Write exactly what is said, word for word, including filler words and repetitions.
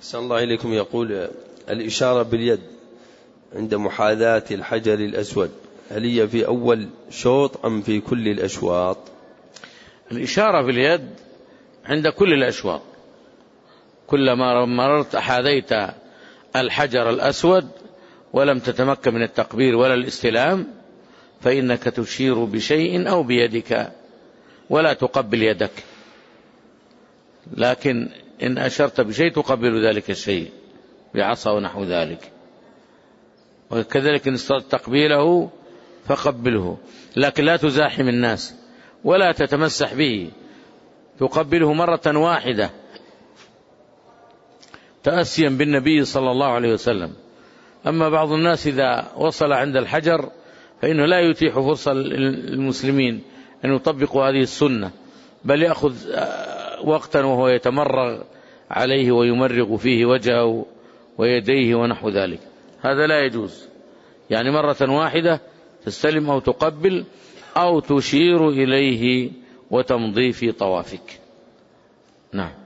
أحسن الله إليكم. يقول الإشارة باليد عند محاذاة الحجر الأسود هل هي في أول شوط أم في كل الأشواط؟ الإشارة باليد عند كل الأشواط، كلما مررت حاذيت الحجر الأسود ولم تتمكن من التقبيل ولا الاستلام فإنك تشير بشيء أو بيدك ولا تقبل يدك، لكن إن أشرت بشيء تقبل ذلك الشيء بعصا ونحو ذلك، وكذلك إن استطعت تقبيله فقبله، لكن لا تزاحم الناس ولا تتمسح به، تقبله مرة واحدة تأسيا بالنبي صلى الله عليه وسلم. أما بعض الناس إذا وصل عند الحجر فإنه لا يتيح فرصة للمسلمين أن يطبقوا هذه السنة، بل يأخذ وقتا وهو يتمرغ عليه ويمرغ فيه وجهه ويديه ونحو ذلك، هذا لا يجوز. يعني مرة واحدة تستلم أو تقبل أو تشير إليه وتمضي في طوافك. نعم.